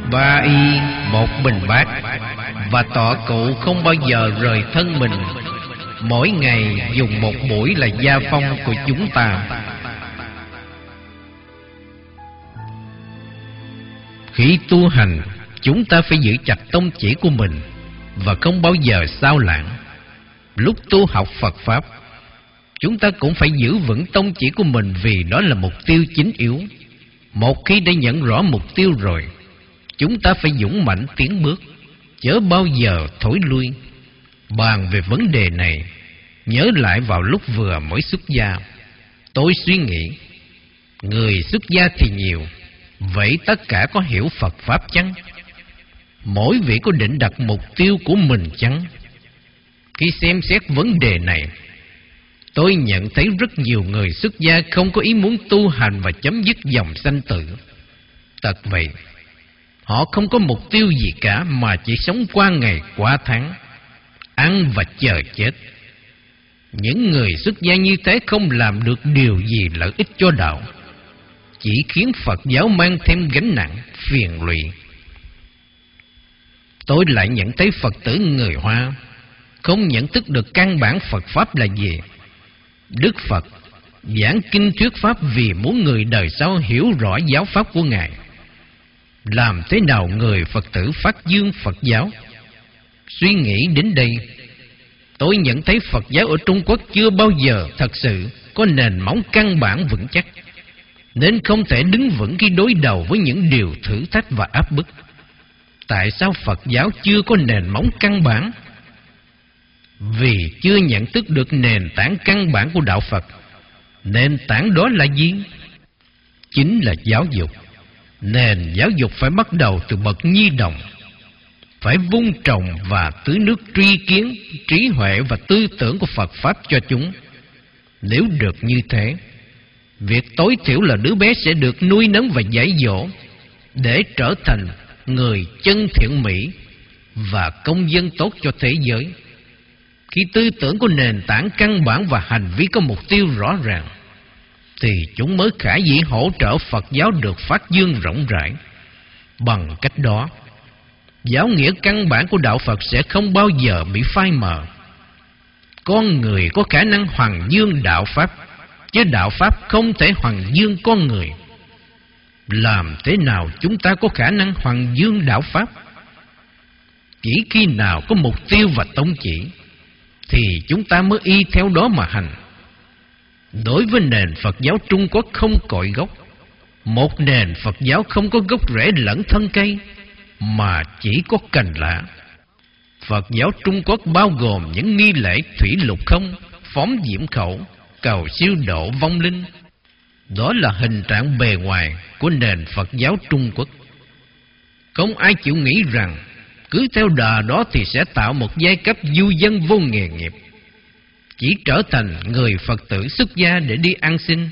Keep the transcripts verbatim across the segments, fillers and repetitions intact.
Ba y một bình bát, và tọa cụ không bao giờ rời thân mình. Mỗi ngày dùng một buổi là gia phong của chúng ta. Khi tu hành, chúng ta phải giữ chặt tông chỉ của mình và không bao giờ xao lãng. Lúc tu học Phật Pháp, chúng ta cũng phải giữ vững tông chỉ của mình, vì đó là mục tiêu chính yếu. Một khi đã nhận rõ mục tiêu rồi, chúng ta phải dũng mãnh tiến bước, chớ bao giờ thối lui. Bàn về vấn đề này, nhớ lại vào lúc vừa mới xuất gia, tôi suy nghĩ, người xuất gia thì nhiều, vậy tất cả có hiểu Phật Pháp chăng? Mỗi vị có định đặt mục tiêu của mình chăng? Khi xem xét vấn đề này, tôi nhận thấy rất nhiều người xuất gia không có ý muốn tu hành và chấm dứt dòng sanh tử. Thật vậy, họ không có mục tiêu gì cả, mà chỉ sống qua ngày qua tháng, ăn và chờ chết. Những người xuất gia như thế không làm được điều gì lợi ích cho đạo, chỉ khiến Phật giáo mang thêm gánh nặng, phiền lụy. Tôi lại nhận thấy Phật tử người Hoa không nhận thức được căn bản Phật Pháp là gì. Đức Phật giảng kinh thuyết Pháp vì muốn người đời sau hiểu rõ giáo Pháp của Ngài. Làm thế nào người Phật tử phát dương Phật giáo? Suy nghĩ đến đây, tôi nhận thấy Phật giáo ở Trung Quốc chưa bao giờ thật sự có nền móng căn bản vững chắc, nên không thể đứng vững khi đối đầu với những điều thử thách và áp bức. Tại sao Phật giáo chưa có nền móng căn bản? Vì chưa nhận thức được nền tảng căn bản của đạo Phật. Nền tảng đó là gì? Chính là giáo dục. Nền giáo dục phải bắt đầu từ bậc nhi đồng, phải vun trồng và tưới nước tri kiến, trí huệ và tư tưởng của Phật Pháp cho chúng. Nếu được như thế, việc tối thiểu là đứa bé sẽ được nuôi nấng và dạy dỗ để trở thành người chân thiện mỹ và công dân tốt cho thế giới. Khi tư tưởng có nền tảng căn bản và hành vi có mục tiêu rõ ràng, thì chúng mới khả dĩ hỗ trợ Phật giáo được phát dương rộng rãi. Bằng cách đó, giáo nghĩa căn bản của đạo Phật sẽ không bao giờ bị phai mờ. Con người có khả năng hoằng dương đạo Pháp, chứ đạo Pháp không thể hoằng dương con người. Làm thế nào chúng ta có khả năng hoằng dương đạo Pháp? Chỉ khi nào có mục tiêu và tông chỉ, thì chúng ta mới y theo đó mà hành. Đối với nền Phật giáo Trung Quốc không cội gốc, một nền Phật giáo không có gốc rễ lẫn thân cây, mà chỉ có cành lá. Phật giáo Trung Quốc bao gồm những nghi lễ thủy lục không, phóng diễm khẩu, cầu siêu độ vong linh. Đó là hình trạng bề ngoài của nền Phật giáo Trung Quốc. Không ai chịu nghĩ rằng cứ theo đà đó thì sẽ tạo một giai cấp du dân vô nghề nghiệp, chỉ trở thành người Phật tử xuất gia để đi ăn xin.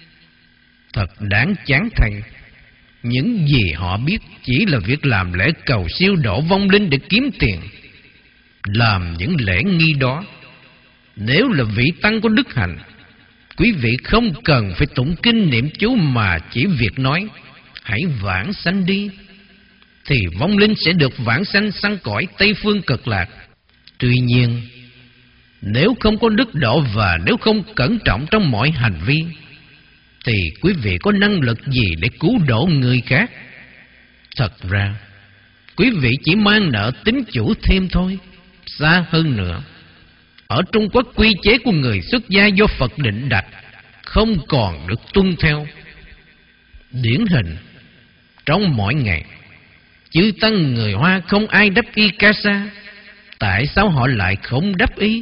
Thật đáng chán thay, những gì họ biết chỉ là việc làm lễ cầu siêu độ vong linh để kiếm tiền. Làm những lễ nghi đó, nếu là vị tăng có đức hạnh, quý vị không cần phải tụng kinh niệm chú, mà chỉ việc nói hãy vãng sanh đi, thì vong linh sẽ được vãng sanh sang cõi Tây Phương Cực Lạc. Tuy nhiên, nếu không có đức độ và nếu không cẩn trọng trong mọi hành vi, thì quý vị có năng lực gì để cứu độ người khác? Thật ra, quý vị chỉ mang nợ tín chủ thêm thôi. Xa hơn nữa, ở Trung Quốc quy chế của người xuất gia do Phật định đặt không còn được tuân theo. Điển hình, trong mỗi ngày, chư tăng người Hoa không ai đắp y ca sa. Tại sao họ lại không đắp y?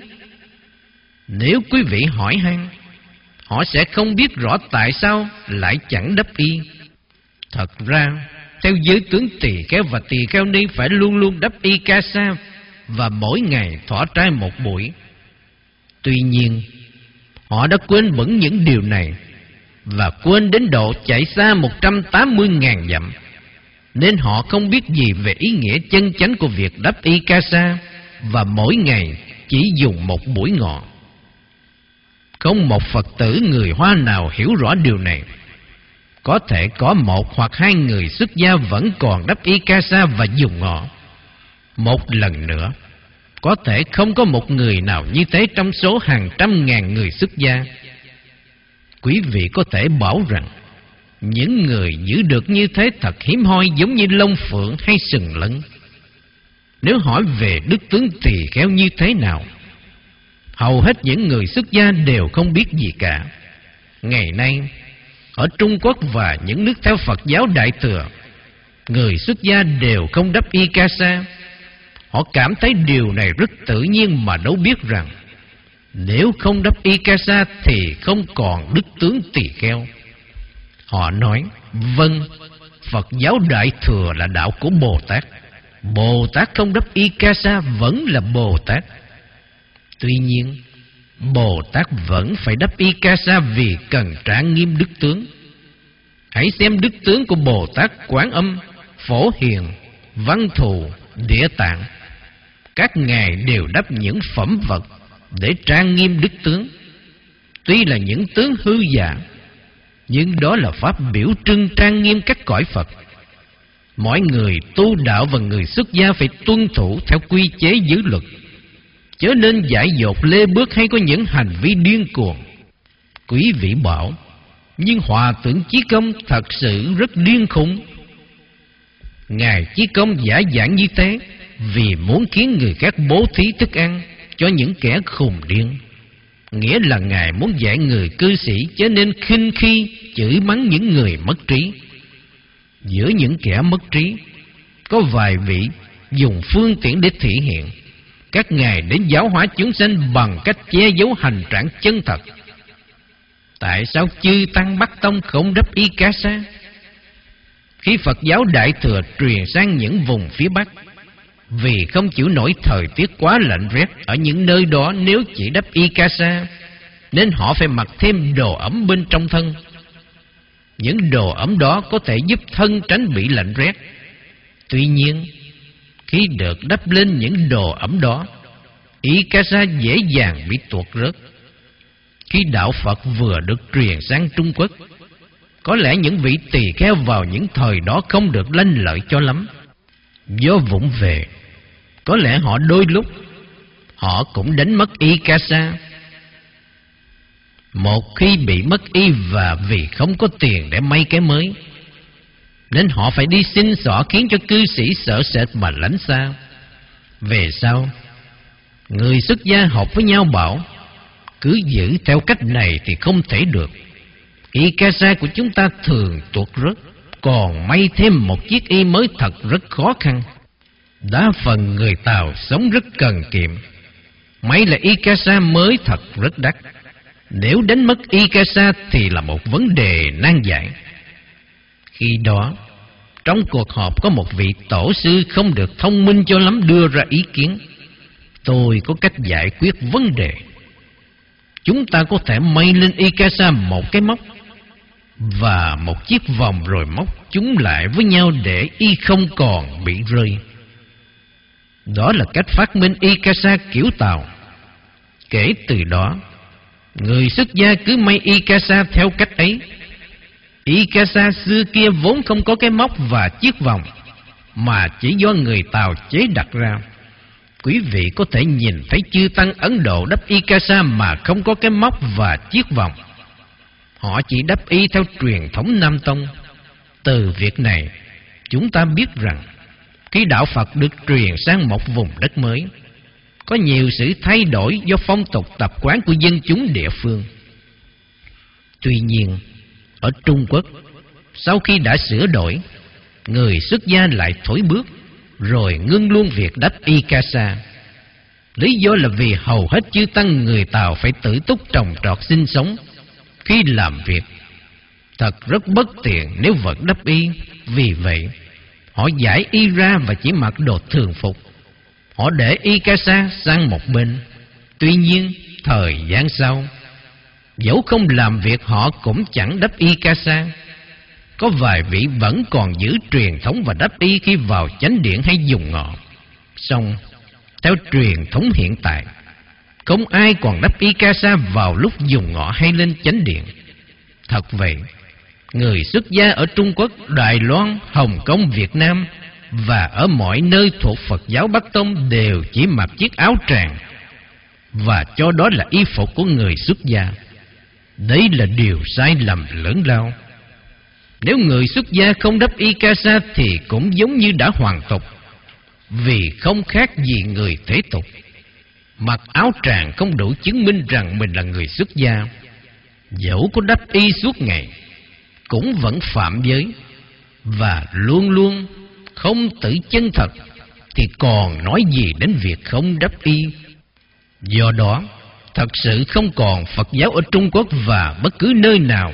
Nếu quý vị hỏi han, họ sẽ không biết rõ tại sao lại chẳng đắp y. Thật ra, theo giới tướng tỳ kheo và tỳ kheo ni phải luôn luôn đắp y ca sa và mỗi ngày thỏa trai một buổi. Tuy nhiên, họ đã quên bẵng những điều này và quên đến độ chạy xa một trăm tám mươi nghìn dặm, nên họ không biết gì về ý nghĩa chân chánh của việc đắp y ca sa và mỗi ngày chỉ dùng một buổi ngọ. Không một Phật tử người Hoa nào hiểu rõ điều này. Có thể có một hoặc hai người xuất gia vẫn còn đắp y ca sa và dùng ngọ. Một lần nữa, có thể không có một người nào như thế trong số hàng trăm ngàn người xuất gia. Quý vị có thể bảo rằng những người giữ được như thế thật hiếm hoi, giống như lông phượng hay sừng lân. Nếu hỏi về đức tướng tỳ kheo như thế nào, hầu hết những người xuất gia đều không biết gì cả. Ngày nay, ở Trung Quốc và những nước theo Phật giáo Đại Thừa, người xuất gia đều không đắp y ca sa. Họ cảm thấy điều này rất tự nhiên mà đâu biết rằng nếu không đắp y ca sa thì không còn đức tướng tỳ kheo. Họ nói, vâng, Phật giáo Đại Thừa là đạo của Bồ Tát. Bồ Tát không đắp y ca sa vẫn là Bồ Tát. Tuy nhiên, Bồ Tát vẫn phải đắp y ca sa vì cần trang nghiêm đức tướng. Hãy xem đức tướng của Bồ Tát Quán Âm, Phổ Hiền, Văn Thù, Địa Tạng. Các ngài đều đắp những phẩm vật để trang nghiêm đức tướng. Tuy là những tướng hư giả, nhưng đó là pháp biểu trưng trang nghiêm các cõi Phật. Mọi người tu đạo và người xuất gia phải tuân thủ theo quy chế giới luật, chớ nên dại dột lê bước hay có những hành vi điên cuồng. Quý vị bảo, nhưng Hòa Thượng Chí Công thật sự rất điên khùng. Ngài Chí Công giả giảng như thế vì muốn khiến người khác bố thí thức ăn cho những kẻ khùng điên. Nghĩa là Ngài muốn dạy người cư sĩ chớ nên khinh khi chửi mắng những người mất trí. Giữa những kẻ mất trí, có vài vị dùng phương tiện để thể hiện. Các ngài đến giáo hóa chúng sanh bằng cách che giấu hành trạng chân thật. Tại sao chư tăng Bắc Tông không đắp y ca sa? Khi Phật giáo Đại Thừa truyền sang những vùng phía Bắc, vì không chịu nổi thời tiết quá lạnh rét ở những nơi đó nếu chỉ đắp y ca sa, nên họ phải mặc thêm đồ ấm bên trong thân. Những đồ ấm đó có thể giúp thân tránh bị lạnh rét. Tuy nhiên, khi được đắp lên những đồ ấm đó, y ca sa dễ dàng bị tuột rớt. Khi đạo Phật vừa được truyền sang Trung Quốc, có lẽ những vị tỳ kheo vào những thời đó không được lanh lợi cho lắm. Do vụng về, có lẽ họ đôi lúc họ cũng đánh mất y ca sa. Một khi bị mất y và vì không có tiền để may cái mới, nên họ phải đi xin xỏ khiến cho cư sĩ sợ sệt mà lánh xa. Về sau, người xuất gia học với nhau bảo, cứ giữ theo cách này thì không thể được. Y ca sa của chúng ta thường tuột rớt, còn may thêm một chiếc y mới thật rất khó khăn. Đa phần người Tàu sống rất cần kiệm, may là y ca sa mới thật rất đắt. Nếu đánh mất y ca sa thì là một vấn đề nan giải. Khi đó, trong cuộc họp có một vị tổ sư không được thông minh cho lắm đưa ra ý kiến. Tôi có cách giải quyết vấn đề. Chúng ta có thể may lên y ca sa một cái móc và một chiếc vòng, rồi móc chúng lại với nhau để y không còn bị rơi. Đó là cách phát minh y ca sa kiểu Tàu. Kể từ đó, người xuất gia cứ may y ca sa theo cách ấy. Y ca sa xưa kia vốn không có cái móc và chiếc vòng, mà chỉ do người Tàu chế đặt ra. Quý vị có thể nhìn thấy chư tăng Ấn Độ đắp y ca sa mà không có cái móc và chiếc vòng. Họ chỉ đắp y theo truyền thống Nam Tông. Từ việc này, chúng ta biết rằng khi đạo Phật được truyền sang một vùng đất mới, có nhiều sự thay đổi do phong tục tập quán của dân chúng địa phương. Tuy nhiên, ở Trung Quốc, sau khi đã sửa đổi, người xuất gia lại thổi bước, rồi ngưng luôn việc đắp y ca sa. Lý do là vì hầu hết chư tăng người Tàu phải tự túc trồng trọt sinh sống. Khi làm việc, thật rất bất tiện nếu vẫn đắp y. Vì vậy, họ giải y ra và chỉ mặc đồ thường phục. Họ để y ca sa sang một bên. Tuy nhiên, thời gian sau, dẫu không làm việc họ cũng chẳng đắp y ca sa. Có vài vị vẫn còn giữ truyền thống và đắp y khi vào chánh điện hay dùng ngọ. Song, theo truyền thống hiện tại, không ai còn đắp y ca sa vào lúc dùng ngọ hay lên chánh điện. Thật vậy, Người xuất gia ở Trung Quốc, Đài Loan, Hồng Kông, Việt Nam và ở mọi nơi thuộc Phật giáo Bắc Tông đều chỉ mặc chiếc áo tràng và cho đó là y phục của người xuất gia. Đấy là điều sai lầm lớn lao. Nếu người xuất gia không đắp y ca sa thì cũng giống như đã hoàn tục, vì không khác gì người thế tục. Mặc áo tràng không đủ chứng minh rằng mình là người xuất gia. Dẫu có đắp y suốt ngày cũng vẫn phạm giới, và luôn luôn không tự chân thật thì còn nói gì đến việc không đắp y. Do đó, thật sự không còn Phật giáo ở Trung Quốc và bất cứ nơi nào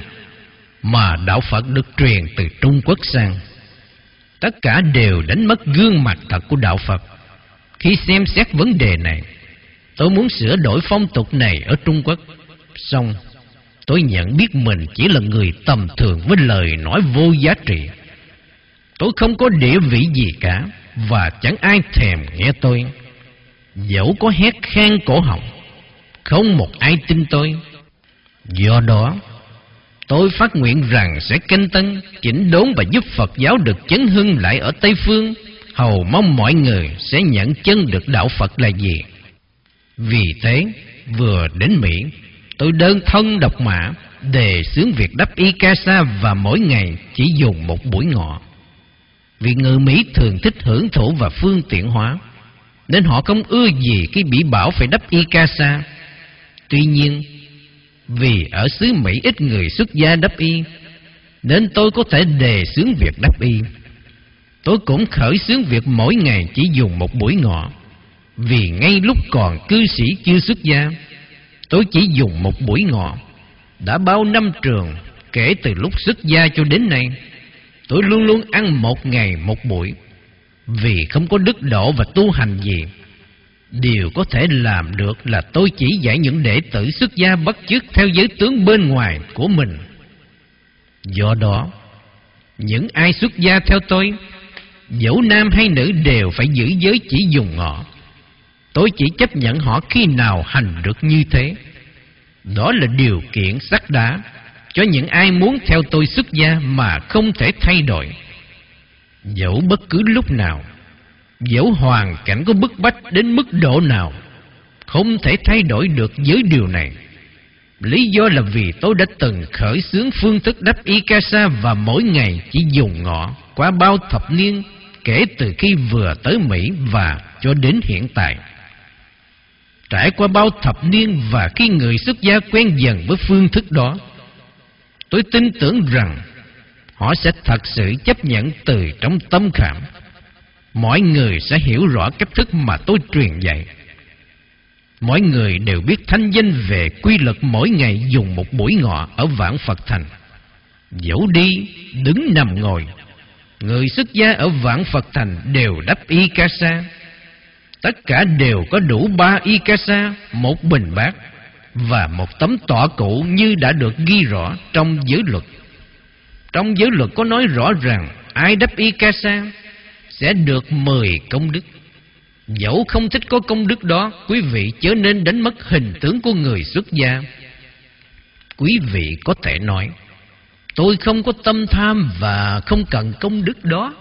mà đạo Phật được truyền từ Trung Quốc sang. Tất cả đều đánh mất gương mặt thật của đạo Phật. Khi xem xét vấn đề này, tôi muốn sửa đổi phong tục này ở Trung Quốc. Song tôi nhận biết mình chỉ là người tầm thường với lời nói vô giá trị. Tôi không có địa vị gì cả, và chẳng ai thèm nghe tôi. Dẫu có hét khan cổ họng, không một ai tin tôi. Do đó, tôi phát nguyện rằng sẽ canh tân, chỉnh đốn và giúp Phật giáo được chấn hưng lại ở Tây Phương, hầu mong mọi người sẽ nhận chân được đạo Phật là gì. Vì thế, vừa đến Mỹ, tôi đơn thân độc mã đề xướng việc đắp y ca sa và mỗi ngày chỉ dùng một buổi ngọ. Vì người Mỹ thường thích hưởng thụ và phương tiện hóa, nên họ không ưa gì khi bị bảo phải đắp y ca sa. Tuy nhiên, vì ở xứ Mỹ ít người xuất gia đắp y, nên tôi có thể đề xướng việc đắp y. Tôi cũng khởi xướng việc mỗi ngày chỉ dùng một buổi ngọ, vì ngay lúc còn cư sĩ chưa xuất gia, tôi chỉ dùng một buổi ngọ. Đã bao năm trường, kể từ lúc xuất gia cho đến nay, tôi luôn luôn ăn một ngày một buổi, vì không có đức độ và tu hành gì. Điều có thể làm được là tôi chỉ dạy những đệ tử xuất gia bắt chước theo giới tướng bên ngoài của mình. Do đó, những ai xuất gia theo tôi, dẫu nam hay nữ, đều phải giữ giới chỉ dùng ngọ. Tôi chỉ chấp nhận họ khi nào hành được như thế. Đó là điều kiện sắt đá cho những ai muốn theo tôi xuất gia mà không thể thay đổi. Dẫu bất cứ lúc nào, dẫu hoàn cảnh có bức bách đến mức độ nào, không thể thay đổi được với điều này. Lý do là vì tôi đã từng khởi xướng phương thức đắp y ca sa và mỗi ngày chỉ dùng ngọ qua bao thập niên, kể từ khi vừa tới Mỹ và cho đến hiện tại. Trải qua bao thập niên và khi người xuất gia quen dần với phương thức đó, tôi tin tưởng rằng họ sẽ thật sự chấp nhận từ trong tâm khảm. Mọi người sẽ hiểu rõ cách thức mà tôi truyền dạy. Mọi người đều biết thanh danh về quy luật mỗi ngày dùng một buổi ngọ ở Vạn Phật Thành. Dẫu đi, đứng, nằm, ngồi, người xuất gia ở Vạn Phật Thành đều đắp y ca sa. Tất cả đều có đủ ba y ca sa, một bình bát và một tấm tọa cụ như đã được ghi rõ trong giới luật. Trong giới luật có nói rõ rằng ai đắp y ca sa sẽ được mười công đức. Dẫu không thích có công đức đó, quý vị chớ nên đánh mất hình tướng của người xuất gia. Quý vị có thể nói, tôi không có tâm tham và không cần công đức đó.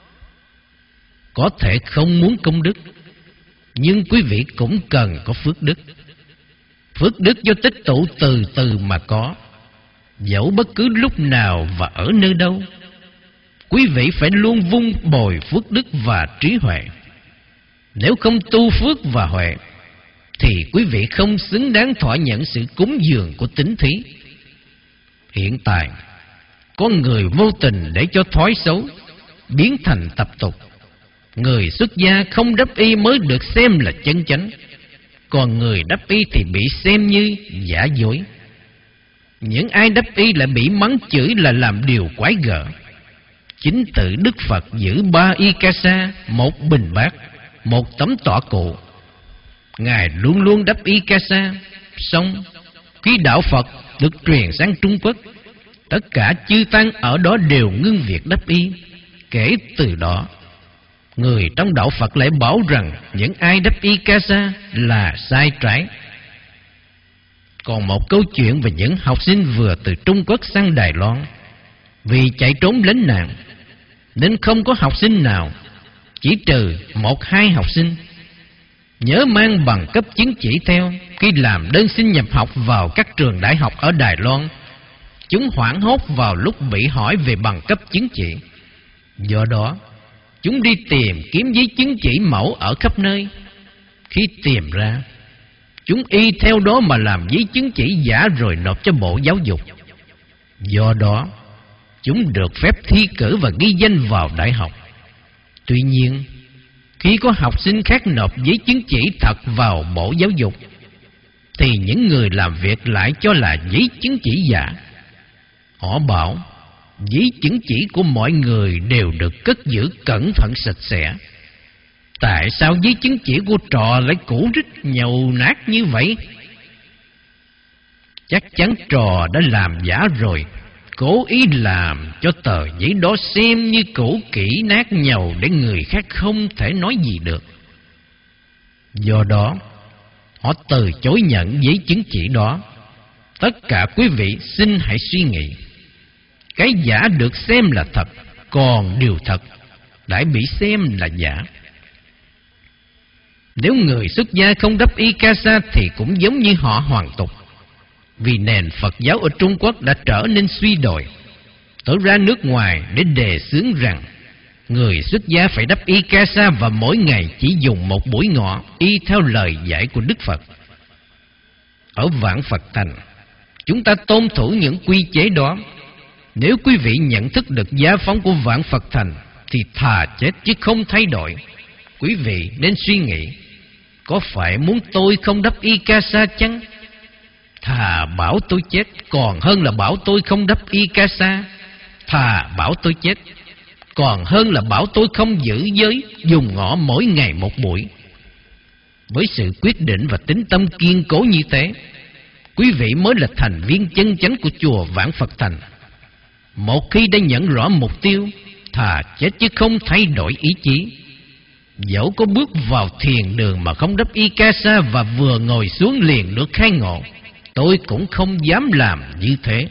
Có thể không muốn công đức, nhưng quý vị cũng cần có phước đức. Phước đức do tích tụ từ từ mà có, dẫu bất cứ lúc nào và ở nơi đâu. Quý vị phải luôn vun bồi phước đức và trí huệ. Nếu không tu phước và huệ, thì quý vị không xứng đáng thọ nhận sự cúng dường của tín thí. Hiện tại, có người vô tình để cho thói xấu biến thành tập tục. Người xuất gia không đắp y mới được xem là chân chánh, còn người đắp y thì bị xem như giả dối. Những ai đắp y lại bị mắng chửi là làm điều quái gở. Chính tự Đức Phật giữ ba y ca sa, một bình bát, một tấm tọa cụ. Ngài luôn luôn đắp y ca sa. Xong, khi đạo Phật được truyền sang Trung Quốc, tất cả chư tăng ở đó đều ngưng việc đắp y. Kể từ đó, người trong đạo Phật lại bảo rằng những ai đắp y ca sa là sai trái. Còn một câu chuyện về những học sinh vừa từ Trung Quốc sang Đài Loan. Vì chạy trốn lánh nạn nên không có học sinh nào, chỉ trừ một hai học sinh, nhớ mang bằng cấp chứng chỉ theo khi làm đơn xin nhập học vào các trường đại học ở Đài Loan. Chúng hoảng hốt vào lúc bị hỏi về bằng cấp chứng chỉ. Do đó, chúng đi tìm kiếm giấy chứng chỉ mẫu ở khắp nơi. Khi tìm ra, chúng y theo đó mà làm giấy chứng chỉ giả rồi nộp cho Bộ Giáo dục. Do đó, chúng được phép thi cử và ghi danh vào đại học. Tuy nhiên, khi có học sinh khác nộp giấy chứng chỉ thật vào Bộ Giáo dục, thì những người làm việc lại cho là giấy chứng chỉ giả. Họ bảo giấy chứng chỉ của mọi người đều được cất giữ cẩn thận sạch sẽ. Tại sao giấy chứng chỉ của trò lại cũ rích nhầu nát như vậy? Chắc chắn trò đã làm giả rồi, cố ý làm cho tờ giấy đó xem như cũ kỹ nát nhầu để người khác không thể nói gì được. Do đó, họ từ chối nhận giấy chứng chỉ đó. Tất cả quý vị xin hãy suy nghĩ. Cái giả được xem là thật, còn điều thật lại bị xem là giả. Nếu người xuất gia không đắp y ca sa thì cũng giống như họ hoàn tục. Vì nền Phật giáo ở Trung Quốc đã trở nên suy đồi, tới ra nước ngoài để đề xướng rằng người xuất gia phải đắp y ca sa và mỗi ngày chỉ dùng một buổi ngọ, y theo lời dạy của Đức Phật. Ở Vạn Phật Thành, chúng ta tôn thủ những quy chế đó. Nếu quý vị nhận thức được giá phóng của Vạn Phật Thành thì thà chết chứ không thay đổi. Quý vị nên suy nghĩ, có phải muốn tôi không đắp y ca sa chăng? Thà bảo tôi chết còn hơn là bảo tôi không đắp y ca sa. Thà bảo tôi chết còn hơn là bảo tôi không giữ giới, dùng ngọ mỗi ngày một buổi. Với sự quyết định và tín tâm kiên cố như thế, quý vị mới là thành viên chân chánh của chùa Vạn Phật Thành. Một khi đã nhận rõ mục tiêu, thà chết chứ không thay đổi ý chí. Dẫu có bước vào thiền đường mà không đắp y ca sa và vừa ngồi xuống liền được khai ngộ, tôi cũng không dám làm như thế.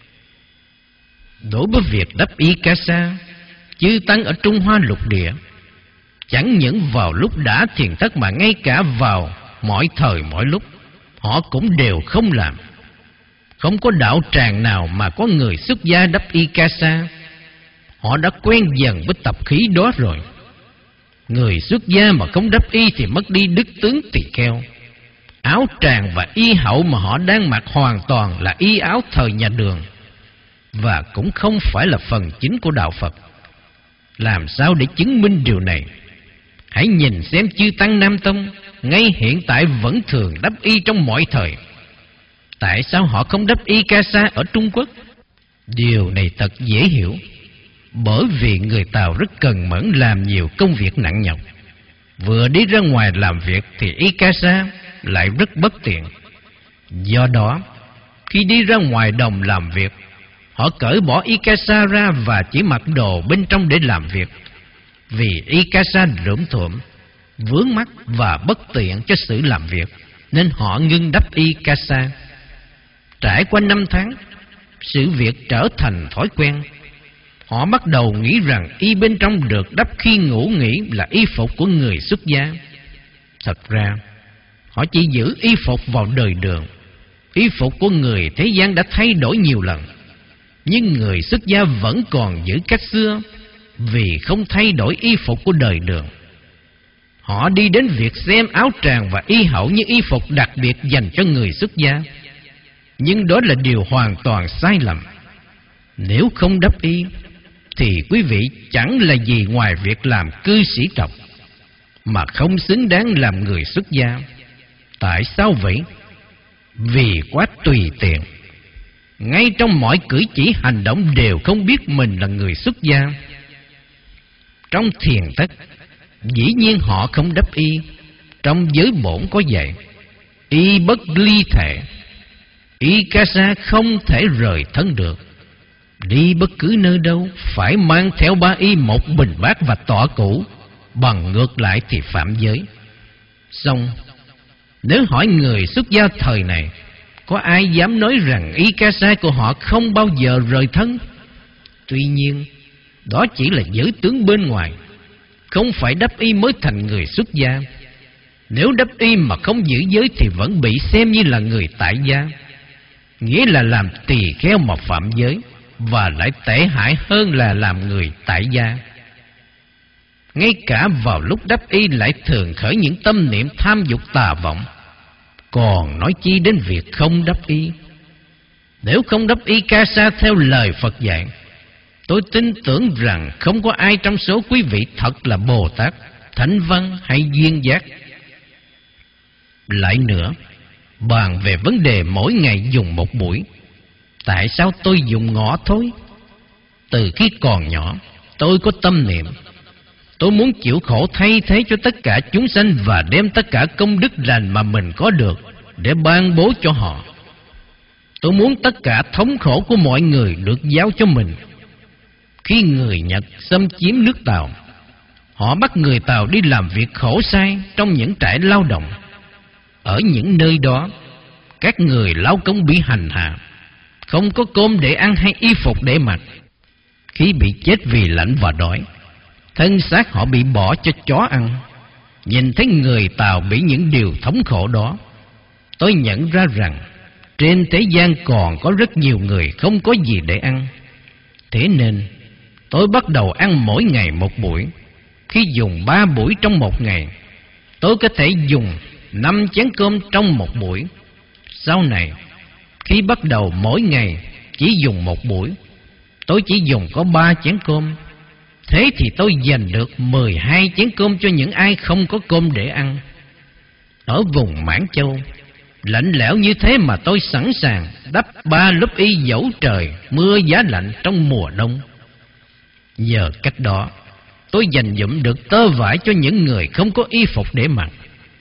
Đối với việc đắp y ca sa, chư tăng ở Trung Hoa lục địa chẳng những vào lúc đã thiền thất mà ngay cả vào mọi thời mọi lúc họ cũng đều không làm. Không có đạo tràng nào mà có người xuất gia đắp y ca sa. Họ đã quen dần với tập khí đó rồi. Người xuất gia mà không đắp y thì mất đi đức tướng tỳ kheo. Áo tràng và y hậu mà họ đang mặc hoàn toàn là y áo thời nhà Đường, và cũng không phải là phần chính của đạo Phật. Làm sao để chứng minh điều này? Hãy nhìn xem chư tăng Nam Tông ngay hiện tại vẫn thường đắp y trong mọi thời. Tại sao họ không đắp y ca sa ở Trung Quốc? Điều này thật dễ hiểu. Bởi vì người Tàu rất cần mẫn làm nhiều công việc nặng nhọc. Vừa đi ra ngoài làm việc thì y ca sa lại rất bất tiện. Do đó, khi đi ra ngoài đồng làm việc, họ cởi bỏ y ca sa ra và chỉ mặc đồ bên trong để làm việc. Vì y ca sa rủm thuộm, vướng mắc và bất tiện cho sự làm việc, nên họ ngưng đắp y ca sa. Trải qua năm tháng, sự việc trở thành thói quen. Họ bắt đầu nghĩ rằng y bên trong được đắp khi ngủ nghỉ là y phục của người xuất gia. Thật ra, họ chỉ giữ y phục vào đời Đường. Y phục của người thế gian đã thay đổi nhiều lần, nhưng người xuất gia vẫn còn giữ cách xưa, vì không thay đổi y phục của đời Đường. Họ đi đến việc xem áo tràng và y hậu như y phục đặc biệt dành cho người xuất gia. Nhưng đó là điều hoàn toàn sai lầm. Nếu không đắp y thì quý vị chẳng là gì ngoài việc làm cư sĩ tộc, mà không xứng đáng làm người xuất gia. Tại sao vậy? Vì quá tùy tiện. Ngay trong mọi cử chỉ hành động đều không biết mình là người xuất gia. Trong thiền thất, dĩ nhiên họ không đắp y. Trong giới bổn có dạy, y bất ly thể. Y ca sa không thể rời thân được. Đi bất cứ nơi đâu phải mang theo ba y một bình bát và tọa cũ, bằng ngược lại thì phạm giới. Xong, nếu hỏi người xuất gia thời này, có ai dám nói rằng y ca sa của họ không bao giờ rời thân? Tuy nhiên, đó chỉ là giới tướng bên ngoài, không phải đắp y mới thành người xuất gia. Nếu đắp y mà không giữ giới thì vẫn bị xem như là người tại gia, nghĩa là làm tỳ kheo mà phạm giới, và lại tệ hại hơn là làm người tại gia. Ngay cả vào lúc đắp y lại thường khởi những tâm niệm tham dục tà vọng, còn nói chi đến việc không đắp y. Nếu không đắp y ca sa theo lời Phật dạy, tôi tin tưởng rằng không có ai trong số quý vị thật là Bồ Tát, Thánh Văn hay duyên giác. Lại nữa, bàn về vấn đề mỗi ngày dùng một buổi, tại sao tôi dùng ngọ thôi? Từ khi còn nhỏ, tôi có tâm niệm tôi muốn chịu khổ thay thế cho tất cả chúng sanh và đem tất cả công đức lành mà mình có được để ban bố cho họ. Tôi muốn tất cả thống khổ của mọi người được giao cho mình. Khi người Nhật xâm chiếm nước Tàu, họ bắt người Tàu đi làm việc khổ sai trong những trại lao động. Ở những nơi đó, các người lao công bị hành hạ, không có cơm để ăn hay y phục để mặc. Khi bị chết vì lạnh và đói, thân xác họ bị bỏ cho chó ăn. Nhìn thấy người Tàu bị những điều thống khổ đó, tôi nhận ra rằng trên thế gian còn có rất nhiều người không có gì để ăn. Thế nên tôi bắt đầu ăn mỗi ngày một buổi. Khi dùng ba buổi trong một ngày, tôi có thể dùng năm chén cơm trong một buổi. Sau này, khi bắt đầu mỗi ngày chỉ dùng một buổi, tôi chỉ dùng có ba chén cơm. Thế thì tôi dành được mười hai chén cơm cho những ai không có cơm để ăn. Ở vùng Mãn Châu, lạnh lẽo như thế mà tôi sẵn sàng đắp ba lớp y dẫu trời mưa giá lạnh trong mùa đông. Nhờ cách đó, tôi dành dụm được tơ vải cho những người không có y phục để mặc.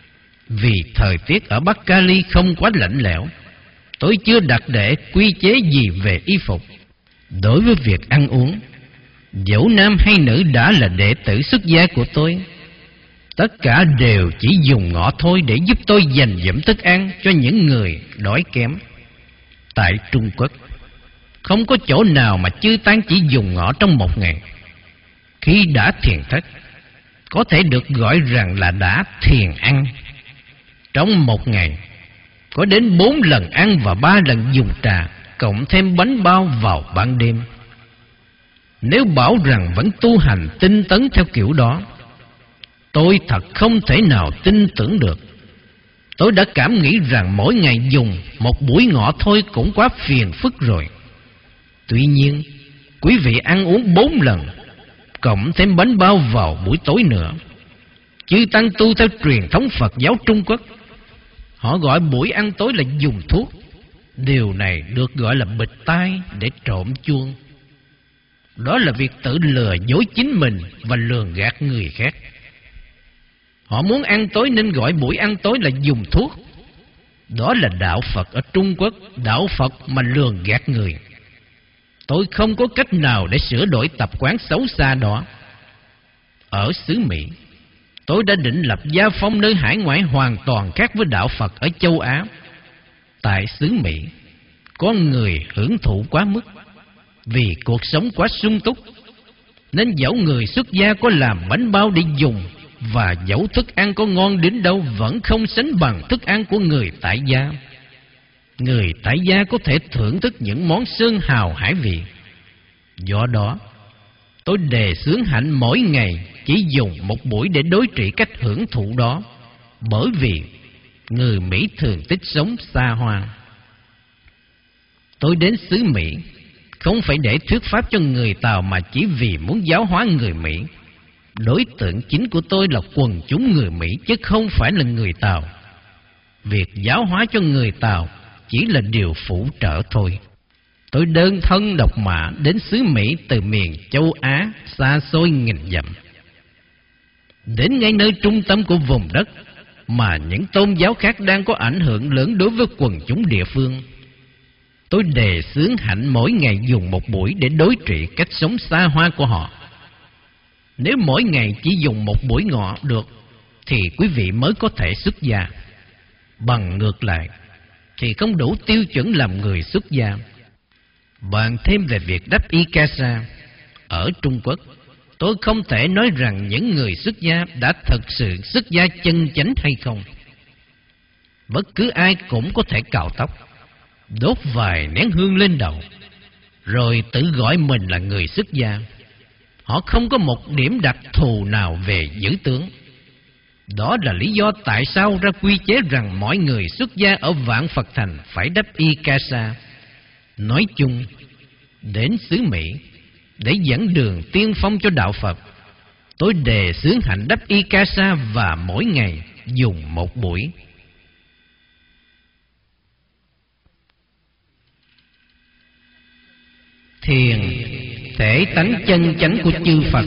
Vì thời tiết ở Bắc Cali không quá lạnh lẽo, tôi chưa đặt để quy chế gì về y phục. Đối với việc ăn uống, dẫu nam hay nữ đã là đệ tử xuất gia của tôi, tất cả đều chỉ dùng ngọ thôi để giúp tôi dành dụm thức ăn cho những người đói kém. Tại Trung Quốc, không có chỗ nào mà chư tăng chỉ dùng ngọ trong một ngày. Khi đã thiền thất, có thể được gọi rằng là đã thiền ăn. Trong một ngày, có đến bốn lần ăn và ba lần dùng trà, cộng thêm bánh bao vào ban đêm. Nếu bảo rằng vẫn tu hành tinh tấn theo kiểu đó, tôi thật không thể nào tin tưởng được. Tôi đã cảm nghĩ rằng mỗi ngày dùng một buổi ngọ thôi cũng quá phiền phức rồi. Tuy nhiên, quý vị ăn uống bốn lần, cộng thêm bánh bao vào buổi tối nữa. Chư tăng tu theo truyền thống Phật giáo Trung Quốc, họ gọi buổi ăn tối là dùng thuốc. Điều này được gọi là bịt tai để trộm chuông. Đó là việc tự lừa dối chính mình và lường gạt người khác. Họ muốn ăn tối nên gọi buổi ăn tối là dùng thuốc. Đó là đạo Phật ở Trung Quốc, đạo Phật mà lường gạt người. Tôi không có cách nào để sửa đổi tập quán xấu xa đó. Ở xứ Mỹ, tôi đã định lập gia phong nơi hải ngoại hoàn toàn khác với đạo Phật ở châu Á. Tại xứ Mỹ, con người hưởng thụ quá mức, vì cuộc sống quá sung túc, nên dẫu người xuất gia có làm bánh bao để dùng, và dẫu thức ăn có ngon đến đâu vẫn không sánh bằng thức ăn của người tại gia. Người tại gia có thể thưởng thức những món sơn hào hải vị. Do đó, tôi đề xướng hạnh mỗi ngày chỉ dùng một buổi để đối trị cách hưởng thụ đó, bởi vì người Mỹ thường thích sống xa hoa. Tôi đến xứ Mỹ không phải để thuyết pháp cho người Tàu, mà chỉ vì muốn giáo hóa người Mỹ. Đối tượng chính của tôi là quần chúng người Mỹ, chứ không phải là người Tàu. Việc giáo hóa cho người Tàu chỉ là điều phụ trợ thôi. Tôi đơn thân độc mã đến xứ Mỹ từ miền châu Á xa xôi nghìn dặm, đến ngay nơi trung tâm của vùng đất mà những tôn giáo khác đang có ảnh hưởng lớn đối với quần chúng địa phương. Tôi đề xướng hạnh mỗi ngày dùng một buổi để đối trị cách sống xa hoa của họ. Nếu mỗi ngày chỉ dùng một buổi ngọ được, thì quý vị mới có thể xuất gia. Bằng ngược lại, thì không đủ tiêu chuẩn làm người xuất gia. Bàn thêm về việc đắp y ca sa, Ở Trung Quốc, tôi không thể nói rằng những người xuất gia đã thật sự xuất gia chân chánh hay không. Bất cứ ai cũng có thể cạo tóc, đốt vài nén hương lên đầu, rồi tự gọi mình là người xuất gia. Họ không có một điểm đặc thù nào về giữ tướng. Đó là lý do tại sao ra quy chế rằng mọi người xuất gia ở Vạn Phật Thành phải đắp y ca sa. Nói chung, đến xứ Mỹ để dẫn đường tiên phong cho đạo Phật, tôi đề xướng hạnh đắp y ca sa và mỗi ngày dùng một buổi. Thiền, thể tánh chân chánh của chư Phật.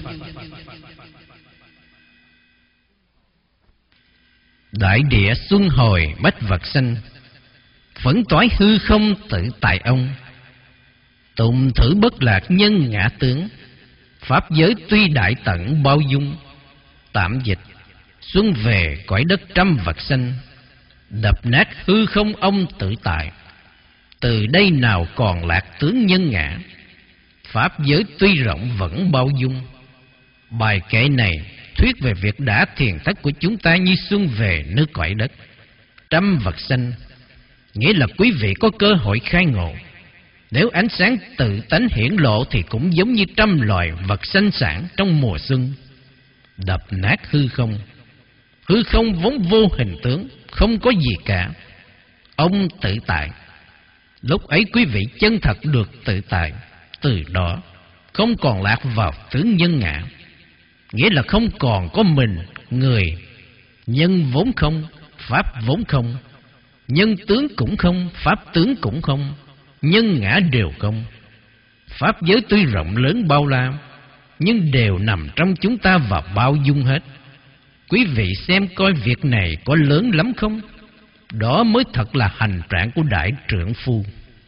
Đại địa xuân hồi bách vật sanh, phẫn toái hư không tự tại ông. Tụng thử bất lạc nhân ngã tướng, pháp giới tuy đại tận bao dung. Tạm dịch: xuân về cõi đất trăm vật sanh, đập nát hư không ông tự tại. Từ đây nào còn lạc tướng nhân ngã, pháp giới tuy rộng vẫn bao dung. Bài kệ này thuyết về việc đã thiền thất của chúng ta như xuân về nơi cõi đất trăm vật sanh, nghĩa là quý vị có cơ hội khai ngộ. Nếu ánh sáng tự tánh hiển lộ thì cũng giống như trăm loài vật sanh sản trong mùa xuân. Đập nát hư không, hư không vốn vô hình tướng, không có gì cả. Ông tự tại. Lúc ấy quý vị chân thật được tự tại. Từ đó không còn lạc vào tướng nhân ngã, nghĩa là không còn có mình, người. Nhân vốn không, pháp vốn không. Nhân tướng cũng không, pháp tướng cũng không. Nhân ngã đều không. Pháp giới tuy rộng lớn bao la, nhưng đều nằm trong chúng ta và bao dung hết. Quý vị xem coi việc này có lớn lắm không? Đó mới thật là hành trạng của đại trượng phu.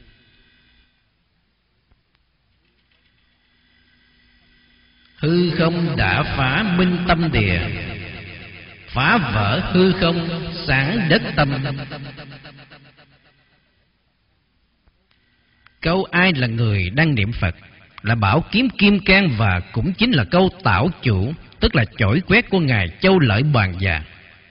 Hư không đã phá minh tâm địa, phá vỡ hư không sáng đất tâm. Câu ai là người đang niệm Phật là bảo kiếm kim cang, và cũng chính là câu tảo chủ, tức là chổi quét của Ngài Châu Lợi Bàn Già.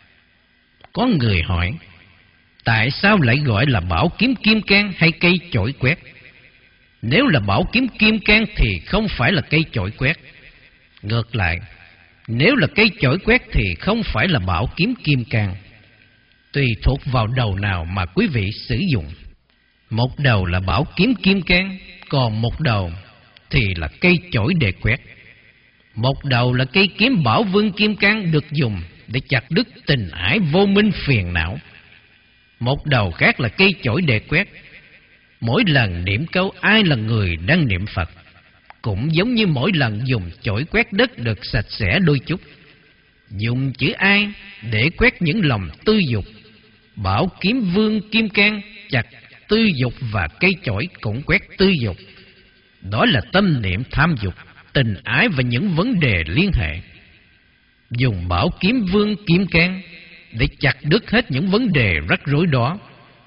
Có người hỏi, tại sao lại gọi là bảo kiếm kim cang hay cây chổi quét? Nếu là bảo kiếm kim cang thì không phải là cây chổi quét. Ngược lại, nếu là cây chổi quét thì không phải là bảo kiếm kim cang. Tùy thuộc vào đầu nào mà quý vị sử dụng. Một đầu là bảo kiếm kim cang, còn một đầu thì là cây chổi để quét. Một đầu là cây kiếm bảo vương kim cang được dùng để chặt đứt tình ái vô minh phiền não. Một đầu khác là cây chổi để quét. Mỗi lần niệm câu ai là người đang niệm Phật cũng giống như mỗi lần dùng chổi quét đất được sạch sẽ đôi chút. Dùng chữ ai để quét những lòng tư dục. Bảo kiếm vương kim cang chặt tư dục và cây chổi cũng quét tư dục. Đó là tâm niệm tham dục, tình ái và những vấn đề liên hệ. Dùng bảo kiếm vương kim cang để chặt đứt hết những vấn đề rắc rối đó.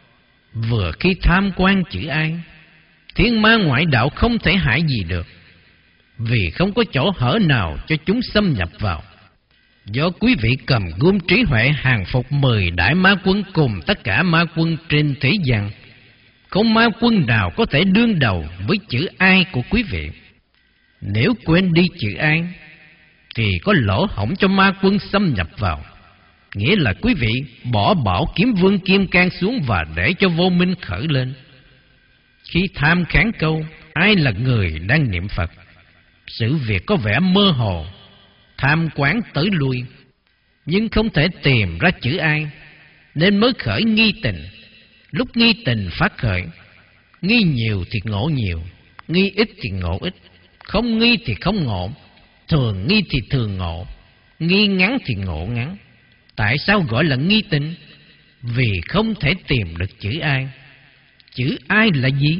Vừa khi tham quan chữ ai, thiên ma ngoại đạo không thể hại gì được, vì không có chỗ hở nào cho chúng xâm nhập vào. Do quý vị cầm gươm trí huệ hàng phục mười đại ma quân cùng tất cả ma quân trên thế gian, không ma quân nào có thể đương đầu với chữ ai của quý vị. Nếu quên đi chữ ai thì có lỗ hổng cho ma quân xâm nhập vào. Nghĩa là quý vị bỏ bảo kiếm vương kim cang xuống và để cho vô minh khởi lên. Khi tham kháng câu ai là người đang niệm Phật, sự việc có vẻ mơ hồ, tham quán tới lui, nhưng không thể tìm ra chữ ai, nên mới khởi nghi tình. Lúc nghi tình phát khởi, nghi nhiều thì ngộ nhiều, nghi ít thì ngộ ít, không nghi thì không ngộ, thường nghi thì thường ngộ, nghi ngắn thì ngộ ngắn. Tại sao gọi là nghi tình? Vì không thể tìm được chữ ai. Chữ ai là gì?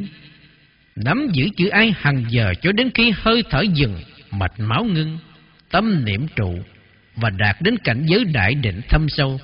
Nắm giữ chữ ai hằng giờ cho đến khi hơi thở dừng, mạch máu ngưng, tâm niệm trụ và đạt đến cảnh giới đại định thâm sâu.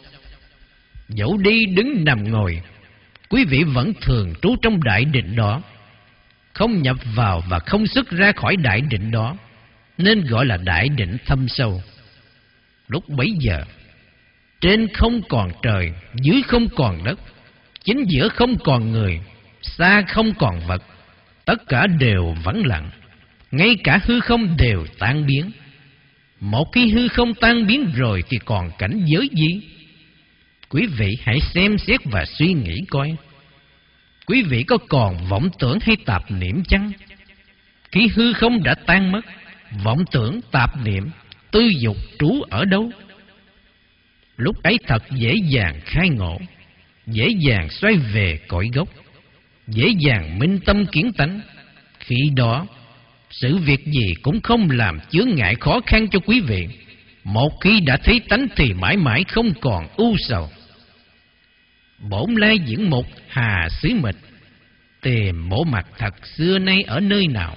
Dẫu đi đứng nằm ngồi, quý vị vẫn thường trú trong đại định đó. không nhập vào và không xuất ra khỏi đại định đó, nên gọi là đại định thâm sâu. Lúc bấy giờ, trên không còn trời, dưới không còn đất, chính giữa không còn người, xa không còn vật, tất cả đều vắng lặng, ngay cả hư không đều tan biến. Một khi hư không tan biến rồi thì còn cảnh giới gì? Quý vị hãy xem xét và suy nghĩ coi. Quý vị có còn vọng tưởng hay tạp niệm chăng? Khi hư không đã tan mất, vọng tưởng, tạp niệm, tư dục trú ở đâu? Lúc ấy thật dễ dàng khai ngộ, dễ dàng xoay về cội gốc, dễ dàng minh tâm kiến tánh. Khi đó, sự việc gì cũng không làm chướng ngại khó khăn cho quý vị. Một khi đã thấy tánh thì mãi mãi không còn ưu sầu. Bổn lai diễn mục hà xứ mịch, tìm bộ mặt thật xưa nay ở nơi nào?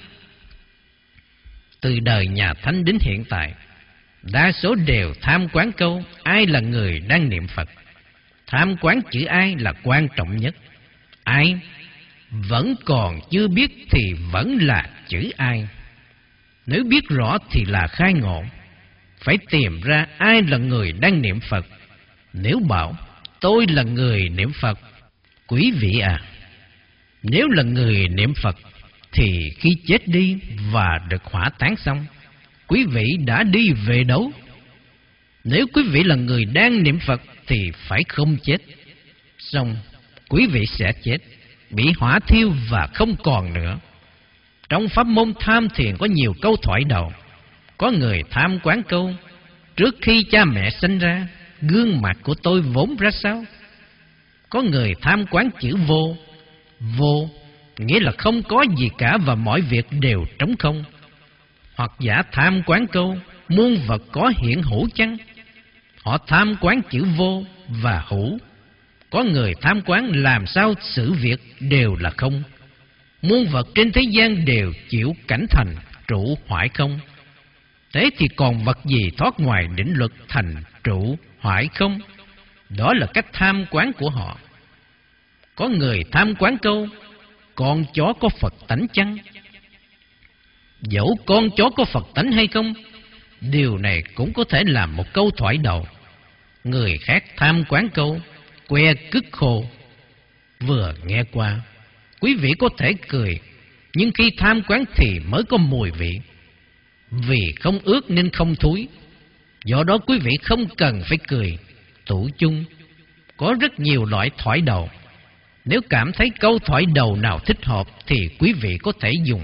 Từ đời nhà Thanh đến hiện tại, đa số đều tham quán câu ai là người đang niệm Phật. Tham quán chữ ai là quan trọng nhất. Ai vẫn còn chưa biết thì vẫn là chữ ai. Nếu biết rõ thì là khai ngộ. Phải tìm ra ai là người đang niệm Phật. Nếu bảo tôi là người niệm Phật, quý vị à, nếu là người niệm Phật thì khi chết đi và được hỏa táng xong, quý vị đã đi về đâu? Nếu quý vị là người đang niệm Phật thì phải không chết. Xong quý vị sẽ chết, bị hỏa thiêu và không còn nữa. Trong pháp môn tham thiền có nhiều câu thoại đầu. Có người tham quán câu: trước khi cha mẹ sinh ra, gương mặt của tôi vốn ra sao? Có người tham quán chữ vô. Vô nghĩa là không có gì cả và mọi việc đều trống không. Hoặc giả tham quán câu: muôn vật có hiện hữu chăng? Họ tham quán chữ vô và hữu. Có người tham quán làm sao sự việc đều là không. Muôn vật trên thế gian đều chịu cảnh thành trụ hoại không. Thế thì còn vật gì thoát ngoài định luật thành trụ hoại không? Đó là cách tham quán của họ. Có người tham quán câu: con chó có Phật tánh chăng? Dẫu con chó có Phật tánh hay không, điều này cũng có thể làm một câu thoại đầu. Người khác tham quán câu: que cứt khô. Vừa nghe qua, quý vị có thể cười, nhưng khi tham quán thì mới có mùi vị. Vì không ướt nên không thúi. Do đó quý vị không cần phải cười. Tủ chung có rất nhiều loại thoại đầu. Nếu cảm thấy câu thoại đầu nào thích hợp thì quý vị có thể dùng.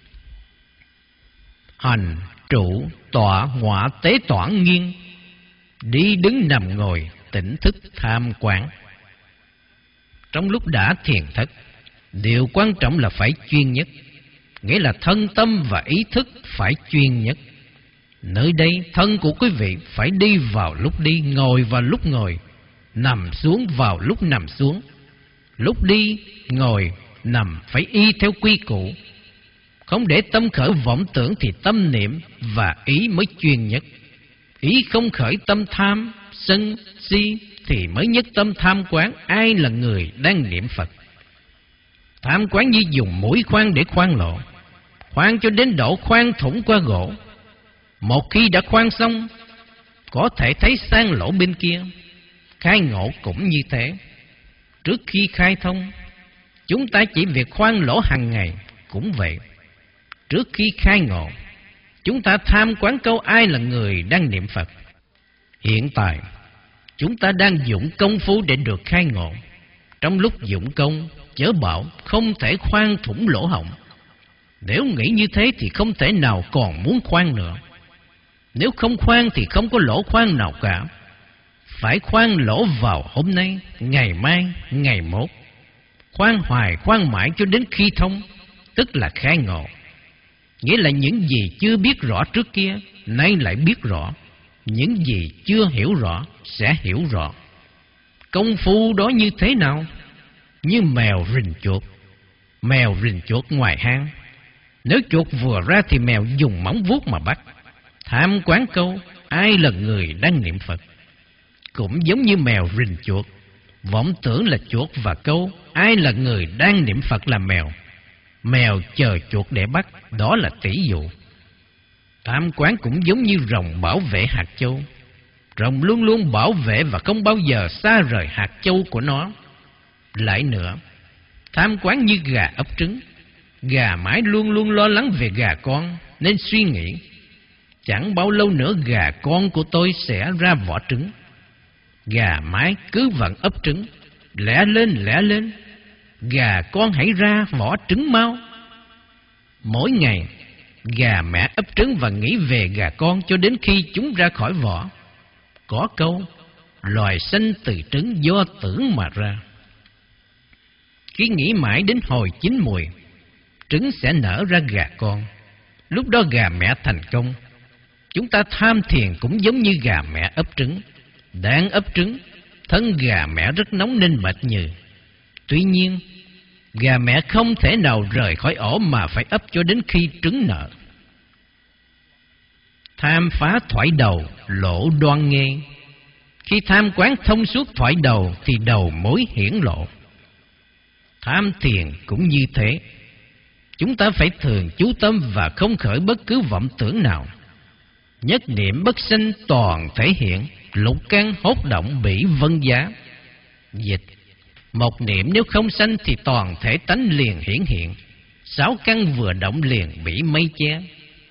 Hành, trụ, tọa, ngọa, tế toản nghiêng, đi đứng nằm ngồi, tỉnh thức tham quán. Trong lúc đã thiền thất, điều quan trọng là phải chuyên nhất, nghĩa là thân tâm và ý thức phải chuyên nhất. Nơi đây thân của quý vị phải đi vào lúc đi, ngồi vào lúc ngồi, nằm xuống vào lúc nằm xuống. Lúc đi, ngồi, nằm phải y theo quy củ. Không để tâm khởi vọng tưởng thì tâm niệm và ý mới chuyên nhất. Ý không khởi tâm tham, sân, si thì mới nhất tâm tham quán ai là người đang niệm Phật. Tham quán như dùng mũi khoan để khoan lỗ, khoan cho đến độ khoan thủng qua gỗ. Một khi đã khoan xong, có thể thấy sang lỗ bên kia. Khai ngộ cũng như thế. Trước khi khai thông, chúng ta chỉ việc khoan lỗ hàng ngày cũng vậy. Trước khi khai ngộ, chúng ta tham quán câu ai là người đang niệm Phật. Hiện tại, chúng ta đang dụng công phu để được khai ngộ. Trong lúc dụng công, chớ bảo không thể khoan thủng lỗ hổng. Nếu nghĩ như thế thì không thể nào còn muốn khoan nữa. Nếu không khoan thì không có lỗ khoan nào cả. Phải khoan lỗ vào hôm nay, ngày mai, ngày mốt. Khoan hoài, khoan mãi cho đến khi thông, tức là khai ngộ. Nghĩa là những gì chưa biết rõ trước kia, nay lại biết rõ. Những gì chưa hiểu rõ, sẽ hiểu rõ. Công phu đó như thế nào? Như mèo rình chuột. Mèo rình chuột ngoài hang. Nếu chuột vừa ra thì mèo dùng móng vuốt mà bắt. Tham quán câu ai là người đang niệm Phật. Cũng giống như mèo rình chuột. Vọng tưởng là chuột và câu ai là người đang niệm Phật là mèo. Mèo chờ chuột để bắt, đó là tỷ dụ. Tham quán cũng giống như rồng bảo vệ hạt châu. Rồng luôn luôn bảo vệ và không bao giờ xa rời hạt châu của nó. Lại nữa, tham quán như gà ấp trứng. Gà mái luôn luôn lo lắng về gà con, nên suy nghĩ chẳng bao lâu nữa gà con của tôi sẽ ra vỏ trứng. Gà mái cứ vẫn ấp trứng, lẻ lên lẻ lên, gà con hãy ra vỏ trứng mau. Mỗi ngày, gà mẹ ấp trứng và nghĩ về gà con cho đến khi chúng ra khỏi vỏ. Có câu, loài sanh từ trứng do tưởng mà ra. Khi nghĩ mãi đến hồi chín mùi, trứng sẽ nở ra gà con. Lúc đó gà mẹ thành công. Chúng ta tham thiền cũng giống như gà mẹ ấp trứng. Đang ấp trứng, thân gà mẹ rất nóng nên mệt nhừ. Tuy nhiên, gà mẹ không thể nào rời khỏi ổ mà phải ấp cho đến khi trứng nở. Tham phá thoại đầu, lộ đoan nghê. Khi tham quán thông suốt thoại đầu thì đầu mối hiển lộ. Tham thiền cũng như thế. Chúng ta phải thường chú tâm và không khởi bất cứ vọng tưởng nào. Nhất niệm bất sanh toàn thể hiện, lục căn hốt động bị vân giá. Dịch: một niệm nếu không sanh thì toàn thể tánh liền hiển hiện, sáu căn vừa động liền bị mây che.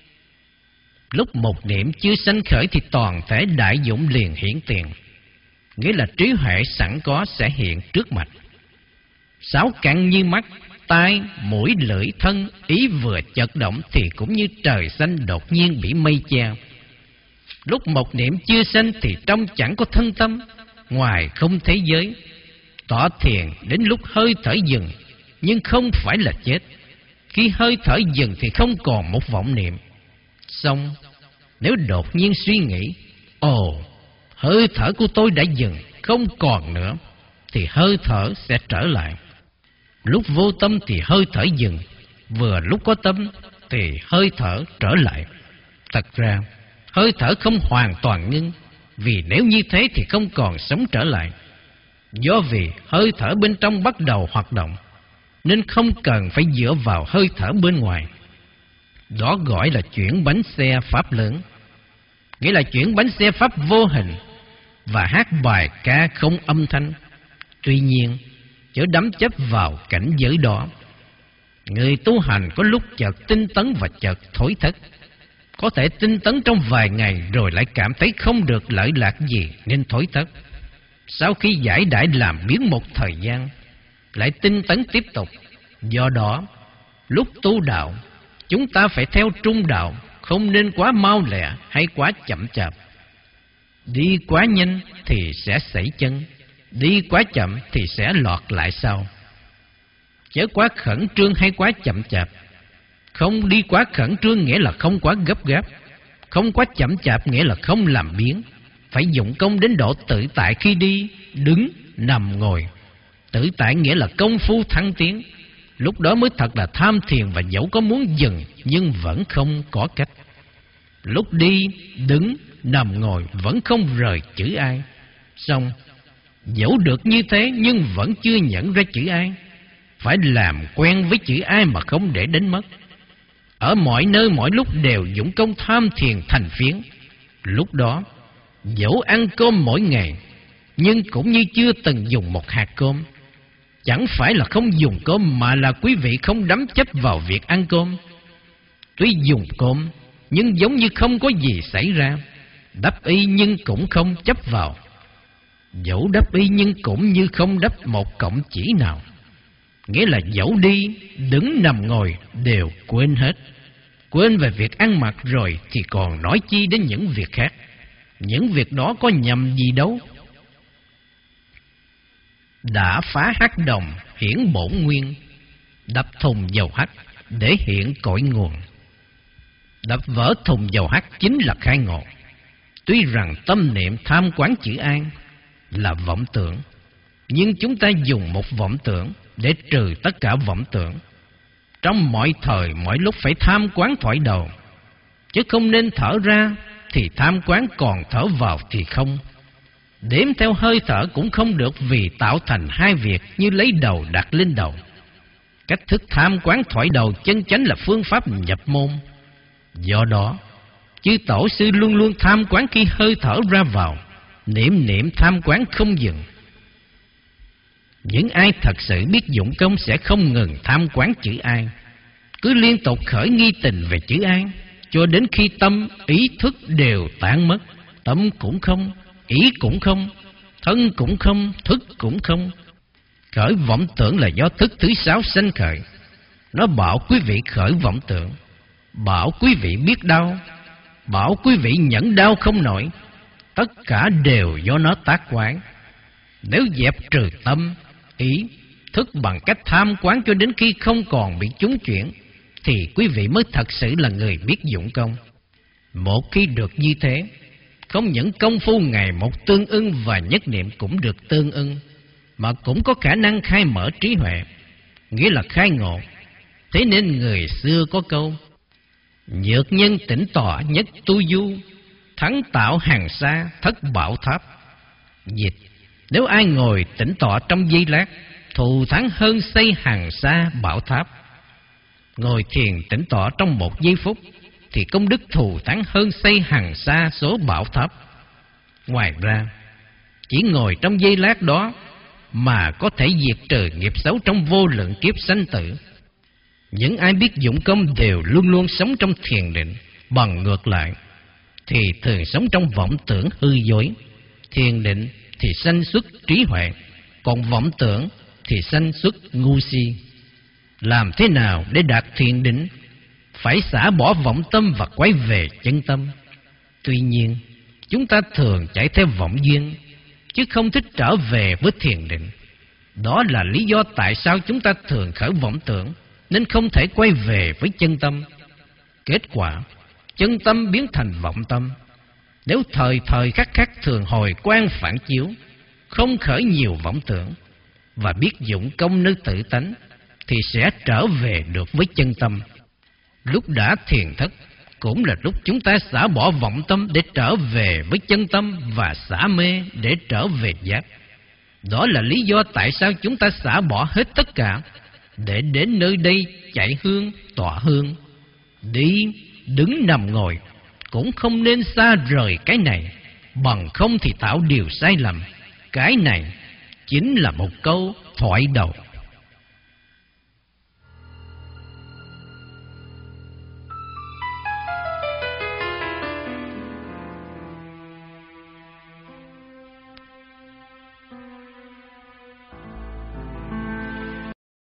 Lúc một niệm chưa sanh khởi thì toàn thể đại dụng liền hiển tiền, nghĩa là trí huệ sẵn có sẽ hiện trước mặt. Sáu căn như mắt, tai, mũi, lưỡi, thân, ý vừa chợt động thì cũng như trời xanh đột nhiên bị mây che. Lúc một niệm chưa sanh thì trong chẳng có thân tâm, ngoài không thế giới. Tọa thiền đến lúc hơi thở dừng, nhưng không phải là chết. Khi hơi thở dừng thì không còn một vọng niệm. Xong, nếu đột nhiên suy nghĩ, ồ, hơi thở của tôi đã dừng, không còn nữa, thì hơi thở sẽ trở lại. Lúc vô tâm thì hơi thở dừng, vừa lúc có tâm thì hơi thở trở lại. Thật ra, hơi thở không hoàn toàn ngưng, vì nếu như thế thì không còn sống trở lại. Do vì hơi thở bên trong bắt đầu hoạt động, nên không cần phải dựa vào hơi thở bên ngoài. Đó gọi là chuyển bánh xe pháp lớn, nghĩa là chuyển bánh xe pháp vô hình và hát bài ca không âm thanh. Tuy nhiên, chớ đắm chấp vào cảnh giới đó. Người tu hành có lúc chợt tinh tấn và chợt thối thất. Có thể tinh tấn trong vài ngày rồi lại cảm thấy không được lợi lạc gì nên thối thất. Sau khi giải đãi làm biến một thời gian, lại tinh tấn tiếp tục. Do đó, lúc tu đạo, chúng ta phải theo trung đạo, không nên quá mau lẹ hay quá chậm chạp. Đi quá nhanh thì sẽ sẩy chân, đi quá chậm thì sẽ lọt lại sau. Chớ quá khẩn trương hay quá chậm chạp. Không đi quá khẩn trương nghĩa là không quá gấp gáp, không quá chậm chạp nghĩa là không làm biếng. Phải dụng công đến độ tự tại khi đi, đứng, nằm, ngồi. Tự tại nghĩa là công phu thăng tiến. Lúc đó mới thật là tham thiền, và dẫu có muốn dừng nhưng vẫn không có cách. Lúc đi, đứng, nằm, ngồi vẫn không rời chữ ai. Xong, dẫu được như thế nhưng vẫn chưa nhận ra chữ ai. Phải làm quen với chữ ai mà không để đến mất. Ở mọi nơi mọi lúc đều dụng công tham thiền thành phiến. Lúc đó, dẫu ăn cơm mỗi ngày, nhưng cũng như chưa từng dùng một hạt cơm. Chẳng phải là không dùng cơm, mà là quý vị không đắm chấp vào việc ăn cơm. Tuy dùng cơm, nhưng giống như không có gì xảy ra. Đắp y nhưng cũng không chấp vào. Dẫu đắp y nhưng cũng như không đắp một cọng chỉ nào. Nghĩa là dẫu đi, đứng, nằm, ngồi đều quên hết. Quên về việc ăn mặc rồi thì còn nói chi đến những việc khác. Những việc đó có nhầm gì đâu. Đã phá hắc đồng hiển bổn nguyên, đập thùng dầu hắc để hiện cội nguồn. Đập vỡ thùng dầu hắc chính là khai ngộ. Tuy rằng tâm niệm tham quán chữ an là vọng tưởng, nhưng chúng ta dùng một vọng tưởng để trừ tất cả vọng tưởng. Trong mọi thời mọi lúc phải tham quán thoại đầu, chứ không nên thở ra thì tham quán, còn thở vào thì không. Đếm theo hơi thở cũng không được, vì tạo thành hai việc như lấy đầu đặt lên đầu. Cách thức tham quán thoại đầu chân chánh là phương pháp nhập môn. Do đó, chư tổ sư luôn luôn tham quán khi hơi thở ra vào, niệm niệm tham quán không dừng. Những ai thật sự biết dụng công sẽ không ngừng tham quán chữ an, cứ liên tục khởi nghi tình về chữ an, cho đến khi tâm, ý thức đều tản mất. Tâm cũng không, ý cũng không, thân cũng không, thức cũng không. Khởi vọng tưởng là do thức thứ sáu sanh khởi. Nó bảo quý vị khởi vọng tưởng, bảo quý vị biết đau, bảo quý vị nhẫn đau không nổi. Tất cả đều do nó tác quán. Nếu dẹp trừ tâm, ý, thức bằng cách tham quán cho đến khi không còn bị chúng chuyển, thì quý vị mới thật sự là người biết dụng công. Một khi được như thế, không những công phu ngày một tương ưng và nhất niệm cũng được tương ưng, mà cũng có khả năng khai mở trí huệ, nghĩa là khai ngộ. Thế nên người xưa có câu: nhược nhân tĩnh tọa nhất tu du, thắng tạo hàng xa thất bảo tháp. Dịch: nếu ai ngồi tĩnh tọa trong giây lát, thù thắng hơn xây hàng xa bảo tháp. Ngồi thiền tĩnh tọa trong một giây phút thì công đức thù thắng hơn xây hàng xa số bảo tháp. Ngoài ra, chỉ ngồi trong giây lát đó mà có thể diệt trừ nghiệp xấu trong vô lượng kiếp sanh tử. Những ai biết dụng công đều luôn luôn sống trong thiền định. Bằng ngược lại thì thường sống trong vọng tưởng hư dối. Thiền định thì sanh xuất trí huệ, còn vọng tưởng thì sanh xuất ngu si. Làm thế nào để đạt thiền định? Phải xả bỏ vọng tâm và quay về chân tâm. Tuy nhiên, chúng ta thường chạy theo vọng duyên, chứ không thích trở về với thiền định. Đó là lý do tại sao chúng ta thường khởi vọng tưởng, nên không thể quay về với chân tâm. Kết quả, chân tâm biến thành vọng tâm. Nếu thời thời khắc khắc thường hồi quan phản chiếu, không khởi nhiều vọng tưởng, và biết dụng công nơi tự tánh, thì sẽ trở về được với chân tâm. Lúc đã thiền thất cũng là lúc chúng ta xả bỏ vọng tâm để trở về với chân tâm, và xả mê để trở về giác. Đó là lý do tại sao chúng ta xả bỏ hết tất cả để đến nơi đây chạy hương, tọa hương. Đi, đứng, nằm, ngồi cũng không nên xa rời cái này, bằng không thì tạo điều sai lầm. Cái này chính là một câu thoại đầu.